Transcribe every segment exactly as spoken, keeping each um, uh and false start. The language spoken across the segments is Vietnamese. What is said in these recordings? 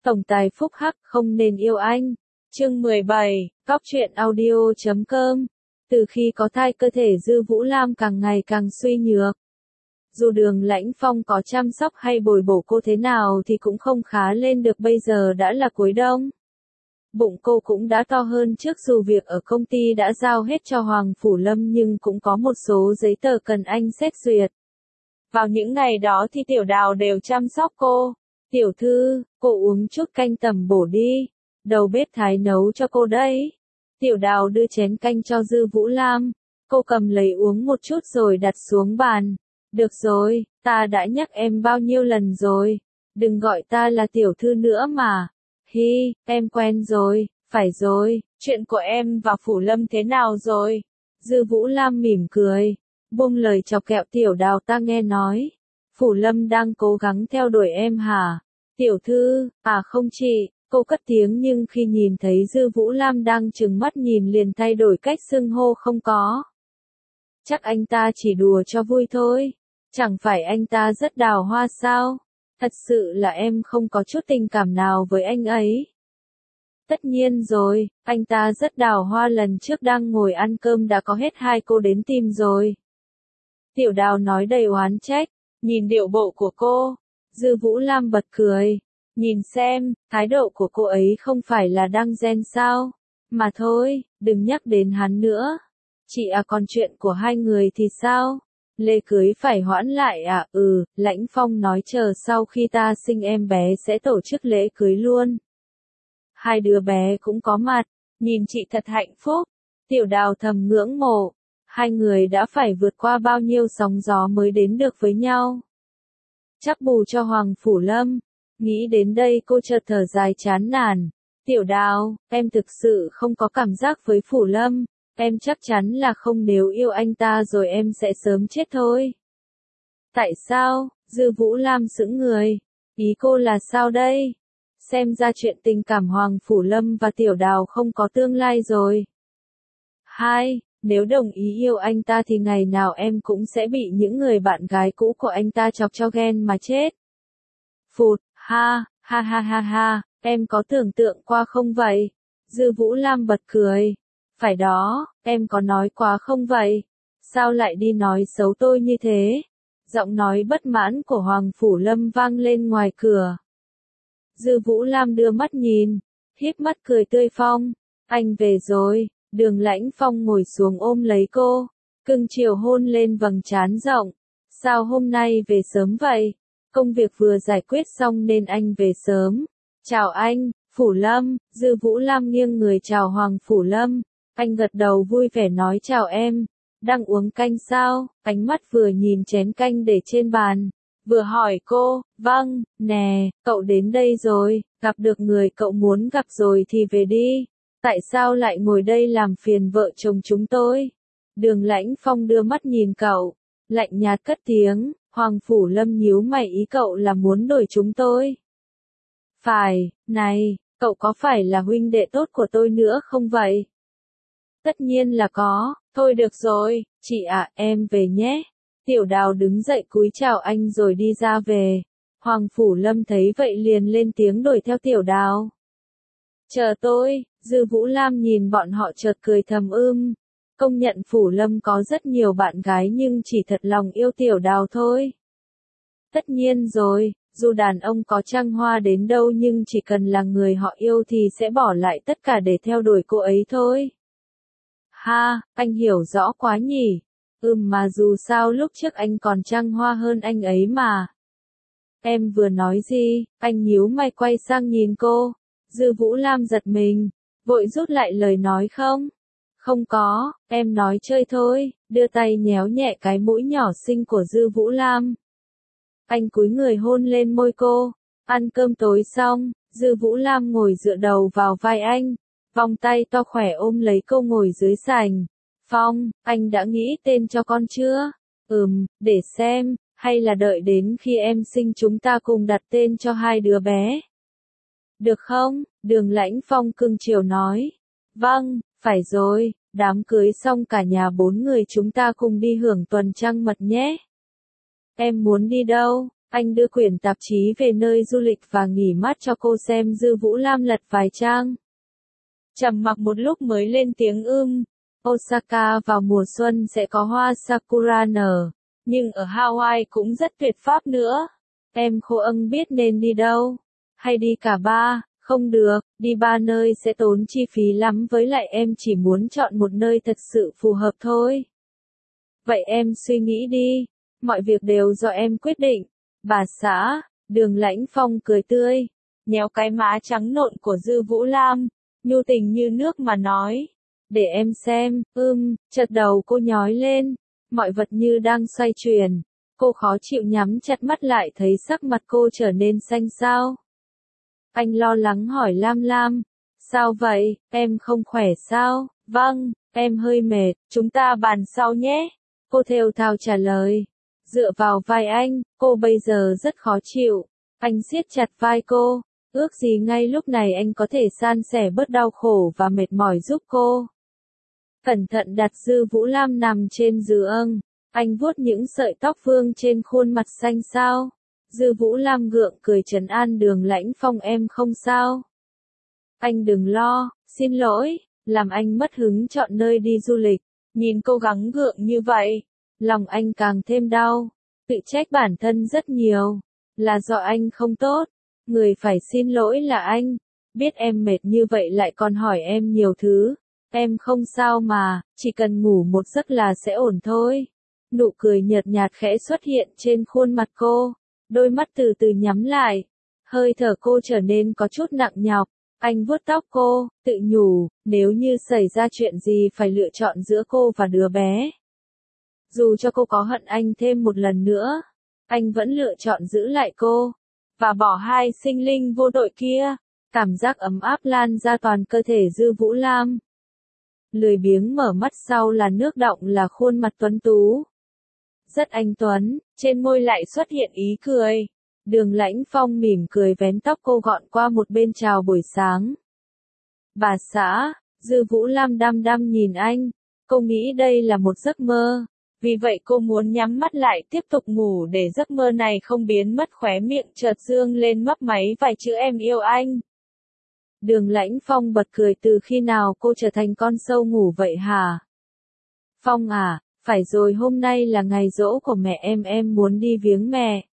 Tổng tài phúc hắc không nên yêu anh. Chương mười bảy, Cóc truyện audio chấm com. Từ khi có thai cơ thể Dư Vũ Lam càng ngày càng suy nhược. Dù Đường Lãnh Phong có chăm sóc hay bồi bổ cô thế nào thì cũng không khá lên được, bây giờ đã là cuối đông. Bụng cô cũng đã to hơn trước, dù việc ở công ty đã giao hết cho Hoàng Phủ Lâm nhưng cũng có một số giấy tờ cần anh xét duyệt. Vào những ngày đó thì Tiểu Đào đều chăm sóc cô. Tiểu thư, cô uống chút canh tầm bổ đi. Đầu bếp Thái nấu cho cô đấy. Tiểu Đào đưa chén canh cho Dư Vũ Lam. Cô cầm lấy uống một chút rồi đặt xuống bàn. Được rồi, ta đã nhắc em bao nhiêu lần rồi. Đừng gọi ta là tiểu thư nữa mà. Hi, em quen rồi, phải rồi, chuyện của em và Phủ Lâm thế nào rồi? Dư Vũ Lam mỉm cười, buông lời chọc kẹo Tiểu Đào, ta nghe nói. Phủ Lâm đang cố gắng theo đuổi em hả? Tiểu thư, à không chị, cô cất tiếng nhưng khi nhìn thấy Dư Vũ Lam đang trừng mắt nhìn liền thay đổi cách xưng hô. Không có. Chắc anh ta chỉ đùa cho vui thôi. Chẳng phải anh ta rất đào hoa sao? Thật sự là em không có chút tình cảm nào với anh ấy. Tất nhiên rồi, anh ta rất đào hoa, lần trước đang ngồi ăn cơm đã có hết hai cô đến tìm rồi. Tiểu Đào nói đầy oán trách, nhìn điệu bộ của cô. Dư Vũ Lam bật cười. Nhìn xem, thái độ của cô ấy không phải là đang ghen sao? Mà thôi, đừng nhắc đến hắn nữa. Chị à, còn chuyện của hai người thì sao? Lễ cưới phải hoãn lại à? Ừ, Lãnh Phong nói chờ sau khi ta sinh em bé sẽ tổ chức lễ cưới luôn. Hai đứa bé cũng có mặt, nhìn chị thật hạnh phúc. Tiểu Đào thầm ngưỡng mộ. Hai người đã phải vượt qua bao nhiêu sóng gió mới đến được với nhau. Chắc bù cho Hoàng Phủ Lâm. Nghĩ đến đây cô chợt thở dài chán nản. Tiểu Đào, em thực sự không có cảm giác với Phủ Lâm. Em chắc chắn là không, nếu yêu anh ta rồi em sẽ sớm chết thôi. Tại sao? Dư Vũ Lam sững người. Ý cô là sao đây? Xem ra chuyện tình cảm Hoàng Phủ Lâm và Tiểu Đào không có tương lai rồi. Hai, nếu đồng ý yêu anh ta thì ngày nào em cũng sẽ bị những người bạn gái cũ của anh ta chọc cho ghen mà chết. Phụt, ha, ha ha ha ha, em có tưởng tượng qua không vậy? Dư Vũ Lam bật cười. Phải đó, em có nói quá không vậy? Sao lại đi nói xấu tôi như thế? Giọng nói bất mãn của Hoàng Phủ Lâm vang lên ngoài cửa. Dư Vũ Lam đưa mắt nhìn, híp mắt cười tươi. Phong, anh về rồi. Đường Lãnh Phong ngồi xuống ôm lấy cô, cưng chiều hôn lên vầng trán rộng. Sao hôm nay về sớm vậy? Công việc vừa giải quyết xong nên anh về sớm. Chào anh, Phủ Lâm. Dư Vũ Lam nghiêng người chào Hoàng Phủ Lâm. Anh gật đầu vui vẻ nói chào em. Đang uống canh sao? Ánh mắt vừa nhìn chén canh để trên bàn, vừa hỏi cô. Vâng, nè, cậu đến đây rồi, gặp được người cậu muốn gặp rồi thì về đi. Tại sao lại ngồi đây làm phiền vợ chồng chúng tôi? Đường Lãnh Phong đưa mắt nhìn cậu, lạnh nhạt cất tiếng. Hoàng Phủ Lâm nhíu mày, ý cậu là muốn đổi chúng tôi? Phải, này, cậu có phải là huynh đệ tốt của tôi nữa không vậy? Tất nhiên là có. Thôi được rồi, chị ạ, em về nhé. Tiểu Đào đứng dậy cúi chào anh rồi đi ra về. Hoàng Phủ Lâm thấy vậy liền lên tiếng đuổi theo Tiểu Đào. Chờ tôi. Dư Vũ Lam nhìn bọn họ chợt cười thầm ưm. Công nhận Phủ Lâm có rất nhiều bạn gái nhưng chỉ thật lòng yêu Tiểu Đào thôi. Tất nhiên rồi, dù đàn ông có trăng hoa đến đâu nhưng chỉ cần là người họ yêu thì sẽ bỏ lại tất cả để theo đuổi cô ấy thôi. Ha, anh hiểu rõ quá nhỉ. Ừm, mà dù sao lúc trước anh còn trăng hoa hơn anh ấy mà. Em vừa nói gì? Anh nhíu mày quay sang nhìn cô. Dư Vũ Lam giật mình, vội rút lại lời nói. Không, không có, em nói chơi thôi, đưa tay nhéo nhẹ cái mũi nhỏ xinh của Dư Vũ Lam. Anh cúi người hôn lên môi cô. Ăn cơm tối xong, Dư Vũ Lam ngồi dựa đầu vào vai anh, vòng tay to khỏe ôm lấy cô ngồi dưới sành. Phong, anh đã nghĩ tên cho con chưa? Ừm, để xem, hay là đợi đến khi em sinh chúng ta cùng đặt tên cho hai đứa bé. Được không? Đường Lãnh Phong cưng chiều nói. Vâng, phải rồi, đám cưới xong cả nhà bốn người chúng ta cùng đi hưởng tuần trăng mật nhé. Em muốn đi đâu? Anh đưa quyển tạp chí về nơi du lịch và nghỉ mát cho cô xem. Dư Vũ Lam lật vài trang. Trầm mặc một lúc mới lên tiếng ưm. Osaka vào mùa xuân sẽ có hoa sakura nở, nhưng ở Hawaii cũng rất tuyệt pháp nữa. Em khô âng biết nên đi đâu? Hay đi cả ba? Không được, đi ba nơi sẽ tốn chi phí lắm, với lại em chỉ muốn chọn một nơi thật sự phù hợp thôi. Vậy em suy nghĩ đi, mọi việc đều do em quyết định. Bà xã, Đường Lãnh Phong cười tươi, nhéo cái má trắng nộn của Dư Vũ Lam, nhu tình như nước mà nói. Để em xem, ưm, chợt đầu cô nhói lên, mọi vật như đang xoay chuyển. Cô khó chịu nhắm chặt mắt lại thấy sắc mặt cô trở nên xanh xao. Anh lo lắng hỏi Lam Lam, sao vậy, em không khỏe sao? Vâng, em hơi mệt, chúng ta bàn sau nhé. Cô thều thào trả lời. Dựa vào vai anh, cô bây giờ rất khó chịu. Anh siết chặt vai cô, ước gì ngay lúc này anh có thể san sẻ bớt đau khổ và mệt mỏi giúp cô. Cẩn thận đặt Dư Vũ Lam nằm trên giường, anh vuốt những sợi tóc vương trên khuôn mặt xanh xao. Dư Vũ Lam gượng cười trấn an Đường Lãnh Phong, em không sao. Anh đừng lo, xin lỗi, làm anh mất hứng chọn nơi đi du lịch. Nhìn cô gắng gượng như vậy, lòng anh càng thêm đau, tự trách bản thân rất nhiều, là do anh không tốt, người phải xin lỗi là anh, biết em mệt như vậy lại còn hỏi em nhiều thứ, em không sao mà, chỉ cần ngủ một giấc là sẽ ổn thôi. Nụ cười nhợt nhạt khẽ xuất hiện trên khuôn mặt cô, đôi mắt từ từ nhắm lại, hơi thở cô trở nên có chút nặng nhọc. Anh vuốt tóc cô, tự nhủ, nếu như xảy ra chuyện gì phải lựa chọn giữa cô và đứa bé. Dù cho cô có hận anh thêm một lần nữa, anh vẫn lựa chọn giữ lại cô, và bỏ hai sinh linh vô tội kia. Cảm giác ấm áp lan ra toàn cơ thể Dư Vũ Lam. Lười biếng mở mắt, sau là nước đọng là khuôn mặt tuấn tú. Rất anh tuấn, trên môi lại xuất hiện ý cười. Đường Lãnh Phong mỉm cười vén tóc cô gọn qua một bên chào buổi sáng. Bà xã, Dư Vũ Lam đăm đăm nhìn anh, cô nghĩ đây là một giấc mơ, vì vậy cô muốn nhắm mắt lại tiếp tục ngủ để giấc mơ này không biến mất. Khóe miệng chợt dương lên mấp máy vài chữ em yêu anh. Đường Lãnh Phong bật cười, từ khi nào cô trở thành con sâu ngủ vậy hả? Phong à, phải rồi, hôm nay là ngày giỗ của mẹ em, em muốn đi viếng mẹ.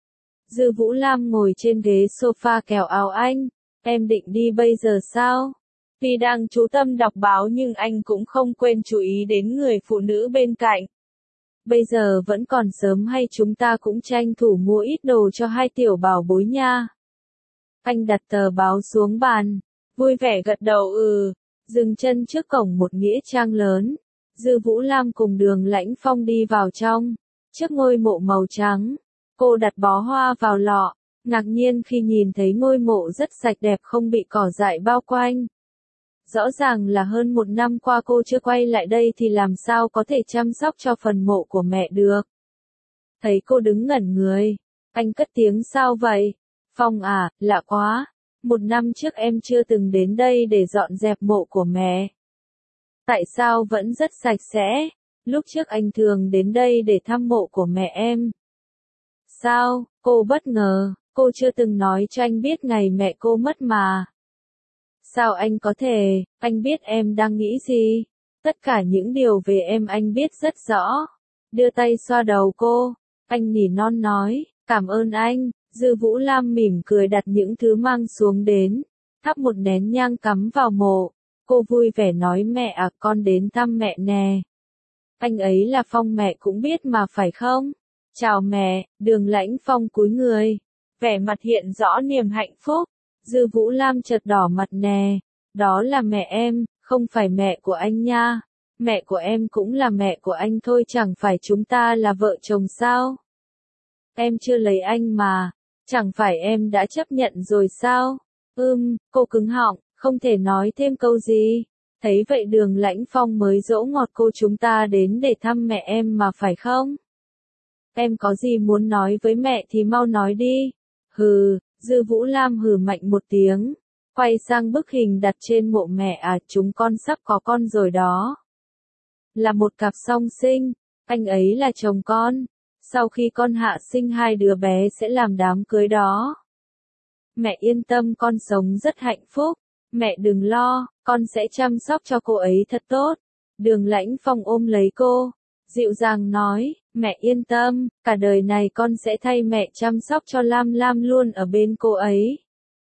Dư Vũ Lam ngồi trên ghế sofa kéo áo anh, em định đi bây giờ sao? Vì đang chú tâm đọc báo nhưng anh cũng không quên chú ý đến người phụ nữ bên cạnh. Bây giờ vẫn còn sớm, hay chúng ta cũng tranh thủ mua ít đồ cho hai tiểu bảo bối nha. Anh đặt tờ báo xuống bàn, vui vẻ gật đầu ừ, dừng chân trước cổng một nghĩa trang lớn. Dư Vũ Lam cùng Đường Lãnh Phong đi vào trong, trước ngôi mộ màu trắng. Cô đặt bó hoa vào lọ, ngạc nhiên khi nhìn thấy ngôi mộ rất sạch đẹp, không bị cỏ dại bao quanh. Rõ ràng là hơn một năm qua cô chưa quay lại đây thì làm sao có thể chăm sóc cho phần mộ của mẹ được. Thấy cô đứng ngẩn người, anh cất tiếng, sao vậy? Phong à, lạ quá, một năm trước em chưa từng đến đây để dọn dẹp mộ của mẹ. Tại sao vẫn rất sạch sẽ? Lúc trước anh thường đến đây để thăm mộ của mẹ em. Sao? Cô bất ngờ, cô chưa từng nói cho anh biết ngày mẹ cô mất mà. Sao anh có thể, anh biết em đang nghĩ gì. Tất cả những điều về em anh biết rất rõ. Đưa tay xoa đầu cô, anh nỉ non nói, cảm ơn anh. Dư Vũ Lam mỉm cười đặt những thứ mang xuống đến, thắp một nén nhang cắm vào mộ. Cô vui vẻ nói, mẹ à, con đến thăm mẹ nè. Anh ấy là Phong, mẹ cũng biết mà phải không? Chào mẹ. Đường Lãnh Phong cúi người, vẻ mặt hiện rõ niềm hạnh phúc. Dư Vũ Lam chợt đỏ mặt nè, đó là mẹ em, không phải mẹ của anh nha. Mẹ của em cũng là mẹ của anh thôi, chẳng phải chúng ta là vợ chồng sao? Em chưa lấy anh mà, chẳng phải em đã chấp nhận rồi sao? Ưm, cô cứng họng, không thể nói thêm câu gì. Thấy vậy Đường Lãnh Phong mới dỗ ngọt cô, chúng ta đến để thăm mẹ em mà phải không? Em có gì muốn nói với mẹ thì mau nói đi. Hừ. Dư Vũ Lam hừ mạnh một tiếng, quay sang bức hình đặt trên mộ mẹ, à, chúng con sắp có con rồi đó. Là một cặp song sinh, anh ấy là chồng con. sau khi con Hạ sinh hai đứa bé sẽ làm đám cưới đó. Mẹ yên tâm, con sống rất hạnh phúc. Mẹ đừng lo, con sẽ chăm sóc cho cô ấy thật tốt. Đường Lãnh Phong ôm lấy cô, dịu dàng nói, mẹ yên tâm, cả đời này con sẽ thay mẹ chăm sóc cho Lam Lam, luôn ở bên cô ấy.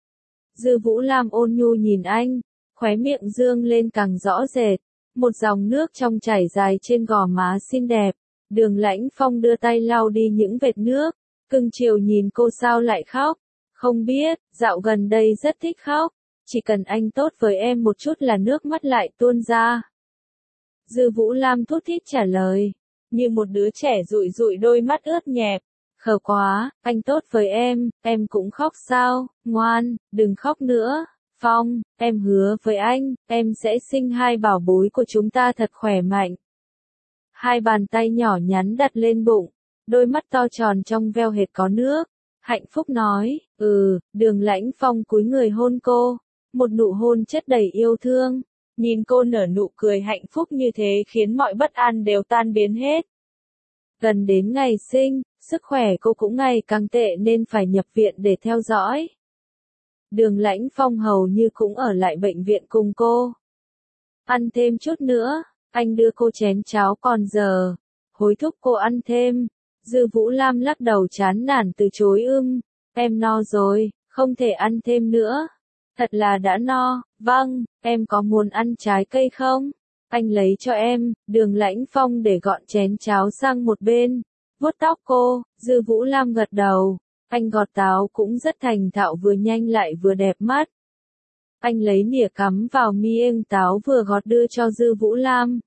Dư Vũ Lam ôn nhu nhìn anh, khóe miệng dương lên càng rõ rệt, một dòng nước trong chảy dài trên gò má xinh đẹp. Đường Lãnh Phong đưa tay lau đi những vệt nước, cưng chiều nhìn cô, sao lại khóc? Không biết, dạo gần đây rất thích khóc, chỉ cần anh tốt với em một chút là nước mắt lại tuôn ra. Dư Vũ Lam thút thít trả lời, như một đứa trẻ dụi dụi đôi mắt ướt nhẹp. Khờ quá, anh tốt với em, em cũng khóc sao? Ngoan, đừng khóc nữa. Phong, em hứa với anh, em sẽ sinh hai bảo bối của chúng ta thật khỏe mạnh. Hai bàn tay nhỏ nhắn đặt lên bụng, đôi mắt to tròn trong veo hệt có nước. Hạnh phúc nói, ừ. Đường Lãnh Phong cúi người hôn cô, một nụ hôn chất đầy yêu thương. Nhìn cô nở nụ cười hạnh phúc như thế khiến mọi bất an đều tan biến hết. Gần đến ngày sinh, sức khỏe cô cũng ngày càng tệ nên phải nhập viện để theo dõi. Đường Lãnh Phong hầu như cũng ở lại bệnh viện cùng cô. Ăn thêm chút nữa, anh đưa cô chén cháo còn giờ, hối thúc cô ăn thêm. Dư Vũ Lam lắc đầu chán nản từ chối, ưm, em no rồi, không thể ăn thêm nữa. Thật là đã no, vâng, em có muốn ăn trái cây không? Anh lấy cho em. Đường Lãnh Phong để gọn chén cháo sang một bên, vuốt tóc cô. Dư Vũ Lam gật đầu, anh gọt táo cũng rất thành thạo, vừa nhanh lại vừa đẹp mắt. Anh lấy nĩa cắm vào miếng táo vừa gọt đưa cho Dư Vũ Lam.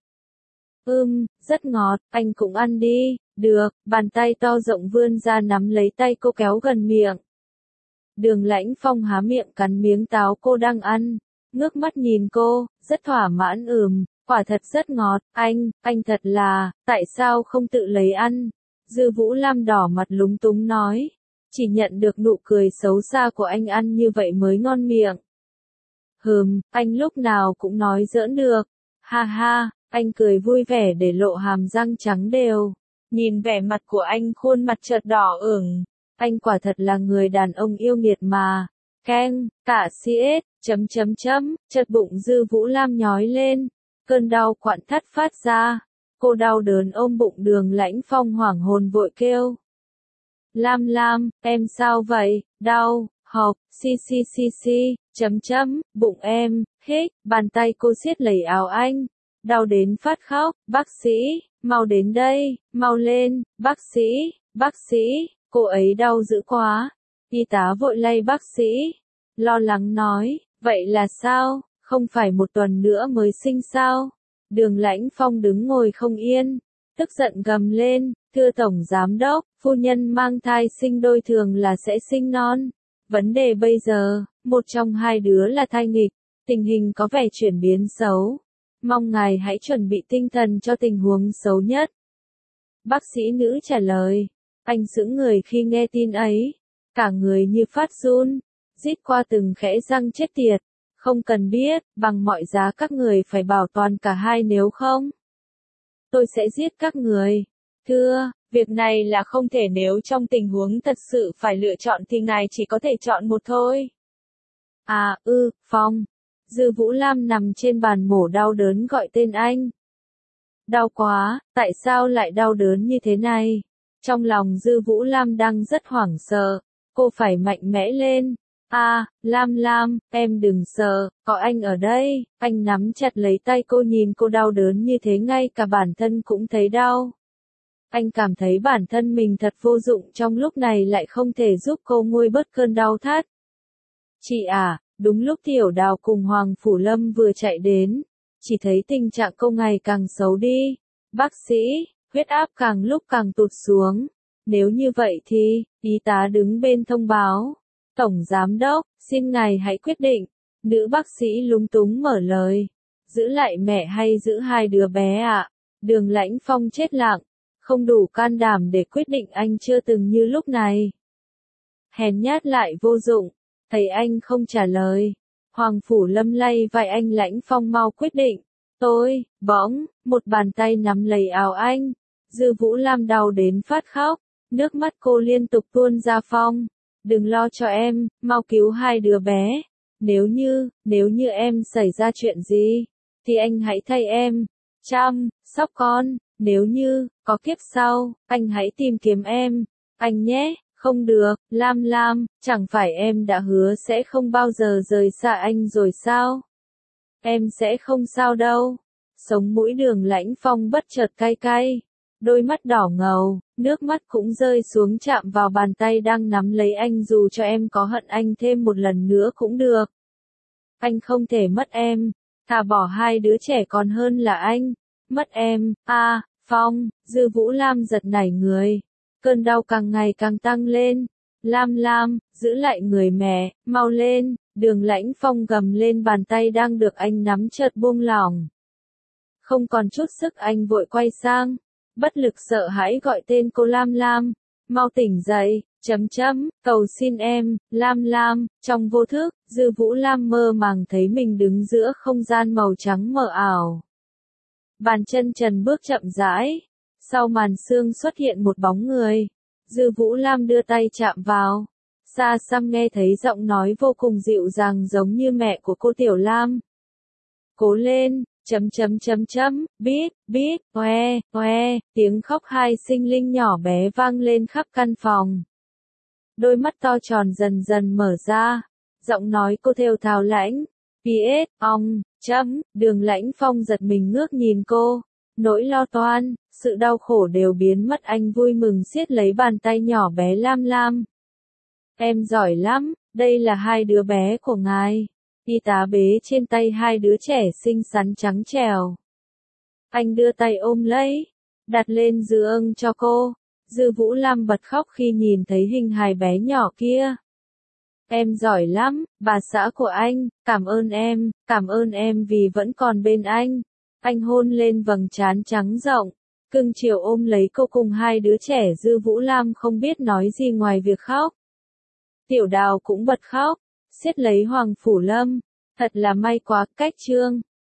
Ừm, rất ngọt, anh cũng ăn đi. Được, bàn tay to rộng vươn ra nắm lấy tay cô kéo gần miệng. Đường Lãnh Phong há miệng cắn miếng táo cô đang ăn, ngước mắt nhìn cô, rất thỏa mãn, ừm, quả thật rất ngọt, anh, anh thật là, tại sao không tự lấy ăn? Dư Vũ Lam đỏ mặt lúng túng nói, chỉ nhận được nụ cười xấu xa của anh, ăn như vậy mới ngon miệng. Hừm, anh lúc nào cũng nói giỡn được, ha ha, anh cười vui vẻ để lộ hàm răng trắng đều. Nhìn vẻ mặt của anh, khuôn mặt chợt đỏ ửng. Anh quả thật là người đàn ông yêu nghiệt mà. Keng, cả xê ét, chấm chấm chấm, chợt bụng Dư Vũ Lam nhói lên. Cơn đau quặn thắt phát ra. Cô đau đớn ôm bụng. Đường Lãnh Phong hoảng hồn vội kêu. Lam Lam, em sao vậy? Đau, học, xi xi xi xi, chấm chấm, bụng em, hích, bàn tay cô siết lấy áo anh. Đau đến phát khóc, bác sĩ, mau đến đây, mau lên, bác sĩ, bác sĩ, cô ấy đau dữ quá. Y tá vội lay bác sĩ, lo lắng nói, vậy là sao, không phải một tuần nữa mới sinh sao? Đường Lãnh Phong đứng ngồi không yên, tức giận gầm lên, thưa Tổng Giám Đốc, phu nhân mang thai sinh đôi thường là sẽ sinh non. Vấn đề bây giờ, một trong hai đứa là thai nghịch, tình hình có vẻ chuyển biến xấu. Mong ngài hãy chuẩn bị tinh thần cho tình huống xấu nhất. Bác sĩ nữ trả lời. Anh sững người khi nghe tin ấy, cả người như phát run, rít qua từng khẽ răng, chết tiệt. Không cần biết, bằng mọi giá các người phải bảo toàn cả hai, nếu không, tôi sẽ giết các người. Thưa, việc này là không thể, nếu trong tình huống thật sự phải lựa chọn thì ngài chỉ có thể chọn một thôi. À, ư, Phong. Dư Vũ Lam nằm trên bàn mổ đau đớn gọi tên anh. Đau quá, tại sao lại đau đớn như thế này? Trong lòng Dư Vũ Lam đang rất hoảng sợ, cô phải mạnh mẽ lên. À, Lam Lam, em đừng sợ, có anh ở đây. Anh nắm chặt lấy tay cô, nhìn cô đau đớn như thế ngay cả bản thân cũng thấy đau. Anh cảm thấy bản thân mình thật vô dụng trong lúc này, lại không thể giúp cô nguôi bớt cơn đau thắt. Chị à, đúng lúc Tiểu Đào cùng Hoàng Phủ Lâm vừa chạy đến, chỉ thấy tình trạng cô ngày càng xấu đi. Bác sĩ, huyết áp càng lúc càng tụt xuống. Nếu như vậy thì, y tá đứng bên thông báo. Tổng Giám Đốc, xin ngài hãy quyết định. Nữ bác sĩ lúng túng mở lời. Giữ lại mẹ hay giữ hai đứa bé ạ? À? Đường Lãnh Phong chết lặng, không đủ can đảm để quyết định. Anh chưa từng như lúc này. Hèn nhát lại vô dụng. Thấy anh không trả lời, Hoàng Phủ Lâm lay vai anh. Lãnh Phong, mau quyết định. Tôi, bỗng, một bàn tay nắm lấy áo anh. Dư Vũ Lam đau đến phát khóc. Nước mắt cô liên tục tuôn ra. Phong, đừng lo cho em, mau cứu hai đứa bé. Nếu như, nếu như em xảy ra chuyện gì, thì anh hãy thay em, chăm sóc con. Nếu như, có kiếp sau, anh hãy tìm kiếm em, anh nhé. Không được, Lam Lam, chẳng phải em đã hứa sẽ không bao giờ rời xa anh rồi sao? Em sẽ không sao đâu. Sống mũi Đường Lãnh Phong bất chợt cay cay, đôi mắt đỏ ngầu, nước mắt cũng rơi xuống chạm vào bàn tay đang nắm lấy anh. Dù cho em có hận anh thêm một lần nữa cũng được. Anh không thể mất em, thà bỏ hai đứa trẻ còn hơn là anh mất em. A, à, Phong, Dư Vũ Lam giật nảy người. Cơn đau càng ngày càng tăng lên. Lam Lam, giữ lại người mẹ, mau lên. Đường Lãnh Phong gầm lên, bàn tay đang được anh nắm chợt buông lỏng. Không còn chút sức, anh vội quay sang, bất lực sợ hãi gọi tên cô. Lam Lam, mau tỉnh dậy, chấm chấm, cầu xin em, Lam Lam. Trong vô thức, Dư Vũ Lam mơ màng thấy mình đứng giữa không gian màu trắng mờ ảo. Bàn chân trần bước chậm rãi, sau màn sương xuất hiện một bóng người. Dư Vũ Lam đưa tay chạm vào, xa xăm nghe thấy giọng nói vô cùng dịu dàng giống như mẹ của cô. Tiểu Lam, cố lên, chấm chấm chấm chấm, biết, biết, oe, oe. Tiếng khóc hai sinh linh nhỏ bé vang lên khắp căn phòng. Đôi mắt to tròn dần dần mở ra, giọng nói cô thều thào lãnh, pê ét, ong, chấm. Đường Lãnh Phong giật mình ngước nhìn cô, nỗi lo toan, sự đau khổ đều biến mất. Anh vui mừng siết lấy bàn tay nhỏ bé Lam Lam. Em giỏi lắm, đây là hai đứa bé của ngài. Y tá bế trên tay hai đứa trẻ xinh xắn trắng trẻo. Anh đưa tay ôm lấy, đặt lên giường cho cô. Dư Vũ Lam bật khóc khi nhìn thấy hình hài bé nhỏ kia. Em giỏi lắm, bà xã của anh, cảm ơn em, cảm ơn em vì vẫn còn bên anh. Anh hôn lên vầng trán trắng rộng, cưng chiều ôm lấy cô cùng hai đứa trẻ. Dư Vũ Lam không biết nói gì ngoài việc khóc. Tiểu Đào cũng bật khóc, siết lấy Hoàng Phủ Lâm. Thật là may quá, cách chương.